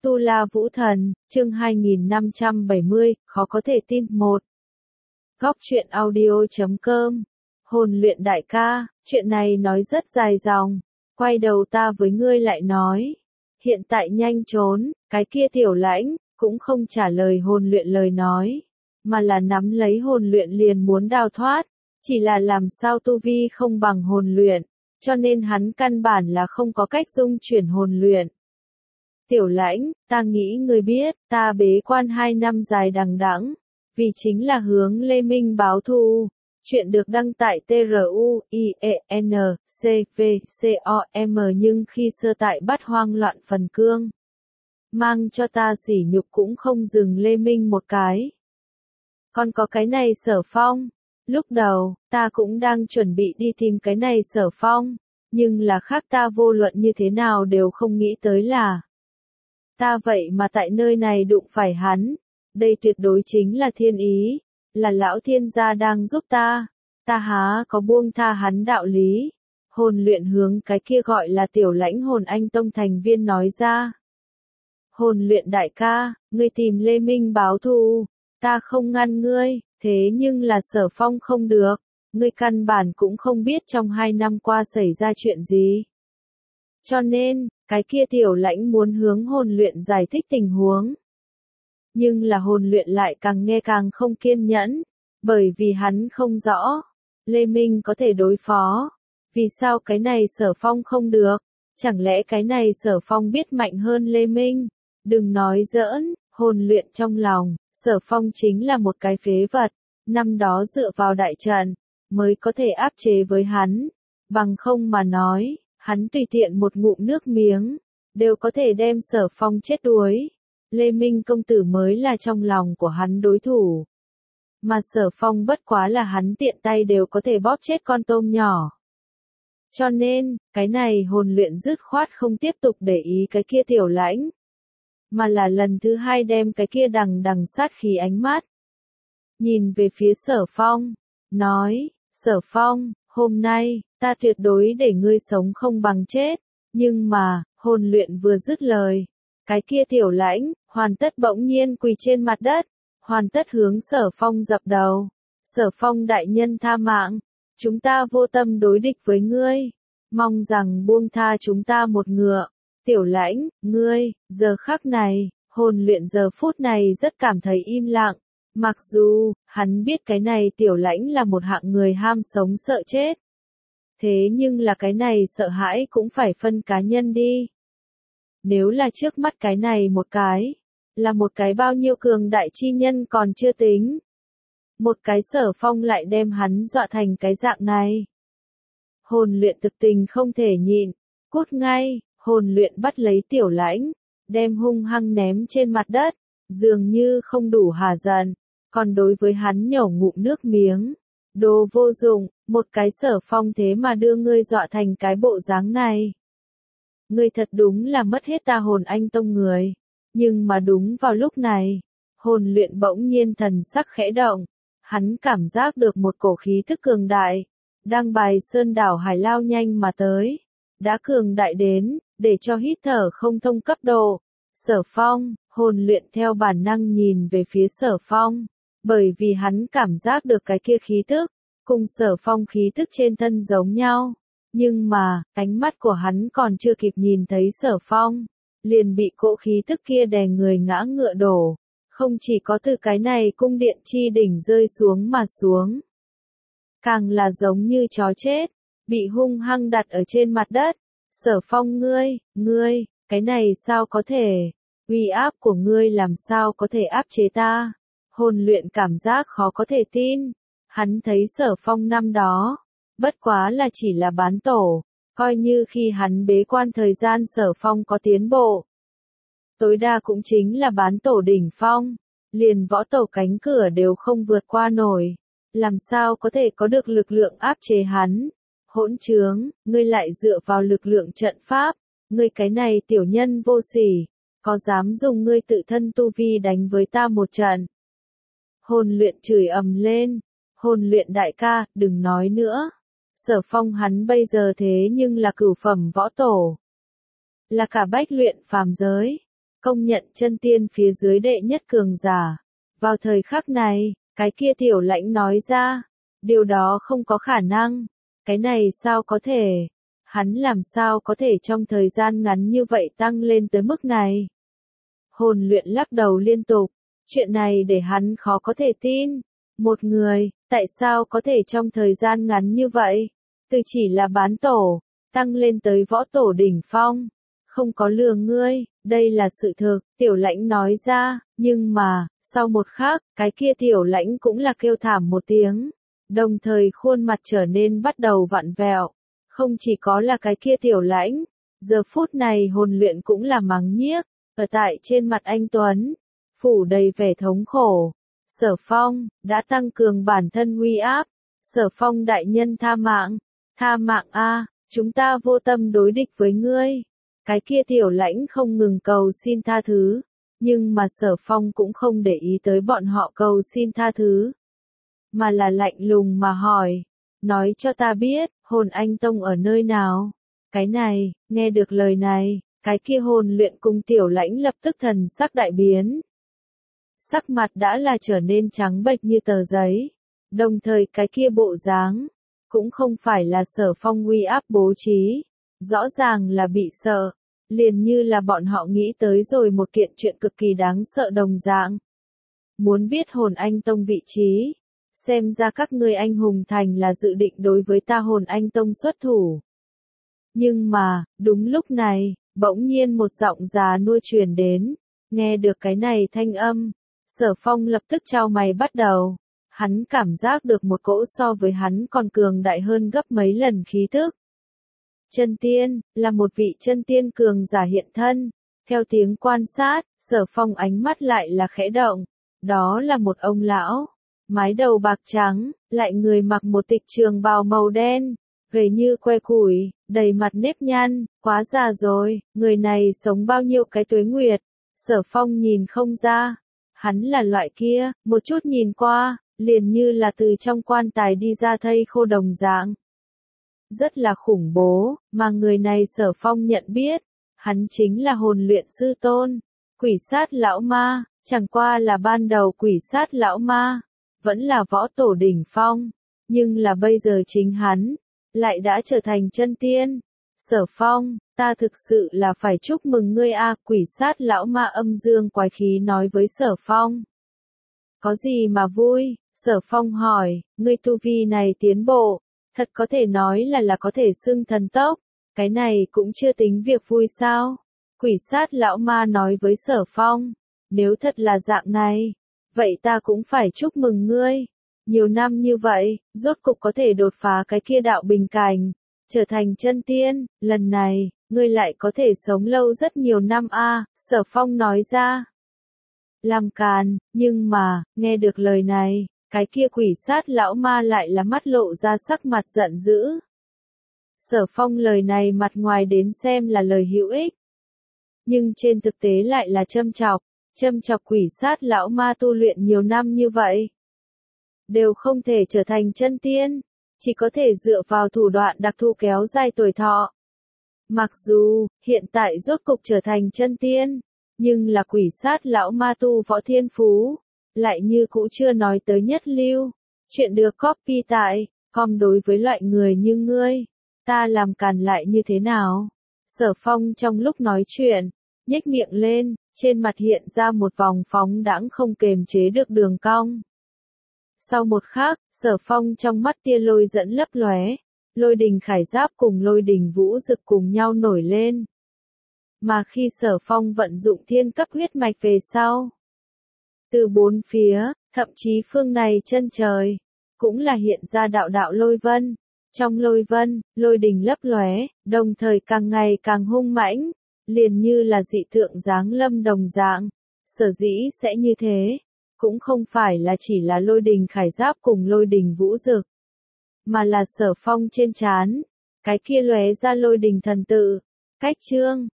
Tu La Vũ Thần, chương 2570, khó có thể tin. 1. Góc truyện audio.com. Hồn luyện đại ca, chuyện này nói rất dài dòng. Quay đầu ta với ngươi lại nói. Hiện tại nhanh trốn, cái kia tiểu lãnh, cũng không trả lời hồn luyện lời nói. Mà là nắm lấy hồn luyện liền muốn đào thoát. Chỉ là làm sao tu vi không bằng hồn luyện. Cho nên hắn căn bản là không có cách dung chuyển hồn luyện. Tiểu lãnh, ta nghĩ ngươi biết, ta bế quan 2 năm dài đằng đẵng, vì chính là hướng Lê Minh báo thù. Chuyện được đăng tại TRUIENCVCOM nhưng khi sơ tại bắt hoang loạn phần cương. Mang cho ta sỉ nhục cũng không dừng Lê Minh một cái. Còn có cái này Sở Phong. Lúc đầu, ta cũng đang chuẩn bị đi tìm cái này Sở Phong, nhưng là khác ta vô luận như thế nào đều không nghĩ tới là ta vậy mà tại nơi này đụng phải hắn. Đây tuyệt đối chính là thiên ý, là lão thiên gia đang giúp ta. Ta há có buông tha hắn đạo lý. Hồn luyện hướng cái kia gọi là tiểu lãnh hồn anh tông thành viên nói ra. Hồn luyện đại ca, ngươi tìm Lê Minh báo thù, ta không ngăn ngươi, thế nhưng là Sở Phong không được. Ngươi căn bản cũng không biết trong 2 năm qua xảy ra chuyện gì. Cho nên, cái kia tiểu lãnh muốn hướng hồn luyện giải thích tình huống. Nhưng là hồn luyện lại càng nghe càng không kiên nhẫn, bởi vì hắn không rõ, Lê Minh có thể đối phó. Vì sao cái này Sở Phong không được? Chẳng lẽ cái này Sở Phong biết mạnh hơn Lê Minh? Đừng nói giỡn, hồn luyện trong lòng, Sở Phong chính là một cái phế vật, năm đó dựa vào đại trận, mới có thể áp chế với hắn, bằng không mà nói. Hắn tùy tiện một ngụm nước miếng, đều có thể đem Sở Phong chết đuối. Lê Minh công tử mới là trong lòng của hắn đối thủ. Mà Sở Phong bất quá là hắn tiện tay đều có thể bóp chết con tôm nhỏ. Cho nên, cái này hồn luyện dứt khoát không tiếp tục để ý cái kia tiểu lãnh. Mà là lần thứ 2 đem cái kia đằng sát khí ánh mắt. Nhìn về phía Sở Phong, nói, Sở Phong, hôm nay, ta tuyệt đối để ngươi sống không bằng chết. Nhưng mà, hồn luyện vừa dứt lời. Cái kia tiểu lãnh, hoàn tất bỗng nhiên quỳ trên mặt đất. Hoàn tất hướng Sở Phong dập đầu. Sở Phong đại nhân tha mạng. Chúng ta vô tâm đối địch với ngươi. Mong rằng buông tha chúng ta một ngựa. Tiểu lãnh, ngươi, giờ khắc này, hồn luyện giờ phút này rất cảm thấy im lặng. Mặc dù, hắn biết cái này tiểu lãnh là một hạng người ham sống sợ chết. Thế nhưng là cái này sợ hãi cũng phải phân cá nhân đi. Nếu là trước mắt cái này một cái, là một cái bao nhiêu cường đại chi nhân còn chưa tính. Một cái Sở Phong lại đem hắn dọa thành cái dạng này. Hồn luyện thực tình không thể nhịn, cút ngay, hồn luyện bắt lấy tiểu lãnh, đem hung hăng ném trên mặt đất, dường như không đủ hà giận, còn đối với hắn nhổ ngụm nước miếng. Đồ vô dụng, một cái Sở Phong thế mà đưa ngươi dọa thành cái bộ dáng này. Ngươi thật đúng là mất hết ta hồn anh tông người. Nhưng mà đúng vào lúc này, hồn luyện bỗng nhiên thần sắc khẽ động. Hắn cảm giác được một cổ khí tức cường đại, đang bài sơn đảo hải lao nhanh mà tới. Đã cường đại đến, để cho hít thở không thông cấp độ. Sở Phong, hồn luyện theo bản năng nhìn về phía Sở Phong. Bởi vì hắn cảm giác được cái kia khí tức, cùng Sở Phong khí tức trên thân giống nhau. Nhưng mà, ánh mắt của hắn còn chưa kịp nhìn thấy Sở Phong, liền bị cỗ khí tức kia đè người ngã ngựa đổ. Không chỉ có từ cái này cung điện chi đỉnh rơi xuống mà xuống. Càng là giống như chó chết, bị hung hăng đặt ở trên mặt đất. Sở Phong ngươi, cái này sao có thể? Uy áp của ngươi làm sao có thể áp chế ta? Hồn luyện cảm giác khó có thể tin. Hắn thấy Sở Phong năm đó, bất quá là chỉ là bán tổ, coi như khi hắn bế quan thời gian Sở Phong có tiến bộ. Tối đa cũng chính là bán tổ đỉnh phong, liền võ tổ cánh cửa đều không vượt qua nổi. Làm sao có thể có được lực lượng áp chế hắn? Hỗn trướng, ngươi lại dựa vào lực lượng trận pháp, ngươi cái này tiểu nhân vô sỉ, có dám dùng ngươi tự thân tu vi đánh với ta một trận? Hồn luyện chửi ầm lên, hồn luyện đại ca, đừng nói nữa. Sở Phong hắn bây giờ thế nhưng là cửu phẩm võ tổ. Là cả bách luyện phàm giới. công nhận chân tiên phía dưới đệ nhất cường giả. Vào thời khắc này, cái kia tiểu lãnh nói ra, điều đó không có khả năng, cái này sao có thể, hắn làm sao có thể trong thời gian ngắn như vậy tăng lên tới mức này. Hồn luyện lắc đầu liên tục, chuyện này để hắn khó có thể tin, một người, tại sao có thể trong thời gian ngắn như vậy, từ chỉ là bán tổ, tăng lên tới võ tổ đỉnh phong. Không có lừa ngươi, đây là sự thực, tiểu lãnh nói ra, nhưng mà, sau một khắc, cái kia tiểu lãnh cũng là kêu thảm một tiếng, đồng thời khuôn mặt trở nên bắt đầu vặn vẹo. Không chỉ có là cái kia tiểu lãnh, giờ phút này hồn luyện cũng là mắng nhiếc, ở tại trên mặt anh Tuấn, phủ đầy vẻ thống khổ. Sở Phong, đã tăng cường bản thân uy áp, Sở Phong đại nhân tha mạng a, chúng ta vô tâm đối địch với ngươi. Cái kia tiểu lãnh không ngừng cầu xin tha thứ, nhưng mà Sở Phong cũng không để ý tới bọn họ cầu xin tha thứ, mà là lạnh lùng mà hỏi, nói cho ta biết, hồn anh tông ở nơi nào? Cái này, nghe được lời này, cái kia hồn luyện cùng tiểu lãnh lập tức thần sắc đại biến. Sắc mặt đã là trở nên trắng bệch như tờ giấy, đồng thời cái kia bộ dáng, cũng không phải là Sở Phong uy áp bố trí, rõ ràng là bị sợ, liền như là bọn họ nghĩ tới rồi một kiện chuyện cực kỳ đáng sợ đồng dạng. Muốn biết hồn anh tông vị trí, xem ra các ngươi anh hùng thành là dự định đối với ta hồn anh tông xuất thủ. Nhưng mà, đúng lúc này, bỗng nhiên một giọng già nua truyền đến, nghe được cái này thanh âm, Sở Phong lập tức chau mày bắt đầu. Hắn cảm giác được một cỗ so với hắn còn cường đại hơn gấp mấy lần khí tức. Chân tiên, là một vị chân tiên cường giả hiện thân. Theo tiếng quan sát, Sở Phong ánh mắt lại là khẽ động. Đó là một ông lão, mái đầu bạc trắng, lại người mặc một tịch trường bào màu đen, gầy như que củi, đầy mặt nếp nhăn, quá già rồi, người này sống bao nhiêu cái tuế nguyệt. Sở Phong nhìn không ra, hắn là loại kia, một chút nhìn qua, liền như là từ trong quan tài đi ra thây khô đồng dạng. Rất là khủng bố, mà người này Sở Phong nhận biết, hắn chính là hồn luyện sư tôn, quỷ sát lão ma, chẳng qua là ban đầu quỷ sát lão ma, vẫn là võ tổ đỉnh phong, nhưng là bây giờ chính hắn, lại đã trở thành chân tiên. Sở Phong, ta thực sự là phải chúc mừng ngươi a, quỷ sát lão ma âm dương quái khí nói với Sở Phong. Có gì mà vui? Sở Phong hỏi, ngươi tu vi này tiến bộ, thật có thể nói là có thể xưng thần tốc, cái này cũng chưa tính việc vui sao? Quỷ sát lão ma nói với Sở Phong, nếu thật là dạng này, vậy ta cũng phải chúc mừng ngươi. Nhiều năm như vậy, rốt cục có thể đột phá cái kia đạo bình cảnh, trở thành chân tiên, lần này, ngươi lại có thể sống lâu rất nhiều năm a, Sở Phong nói ra. Làm càn, nhưng mà, nghe được lời này, cái kia quỷ sát lão ma lại là mắt lộ ra sắc mặt giận dữ. Sở Phong lời này mặt ngoài đến xem là lời hữu ích, nhưng trên thực tế lại là châm chọc quỷ sát lão ma tu luyện nhiều năm như vậy, đều không thể trở thành chân tiên, chỉ có thể dựa vào thủ đoạn đặc thù kéo dài tuổi thọ. Mặc dù, hiện tại rốt cục trở thành chân tiên, nhưng là quỷ sát lão ma tu võ thiên phú, lại như cũ chưa nói tới nhất lưu. Chuyện được copy tại, com đối với loại người như ngươi, ta làm càn lại như thế nào? Sở Phong trong lúc nói chuyện, nhếch miệng lên, trên mặt hiện ra một vòng phóng đãng không kềm chế được đường cong. Sau một khắc, Sở Phong trong mắt tia lôi dẫn lấp lóe, lôi đình khải giáp cùng lôi đình vũ dực cùng nhau nổi lên. Mà khi Sở Phong vận dụng thiên cấp huyết mạch về sau, từ bốn phía, thậm chí phương này chân trời, cũng là hiện ra đạo đạo lôi vân. Trong lôi vân, lôi đình lấp lóe, đồng thời càng ngày càng hung mãnh, liền như là dị tượng giáng lâm đồng dạng. Sở dĩ sẽ như thế, cũng không phải là chỉ là lôi đình khải giáp cùng lôi đình vũ dực, mà là Sở Phong trên trán, cái kia lóe ra lôi đình thần tự, cách chương,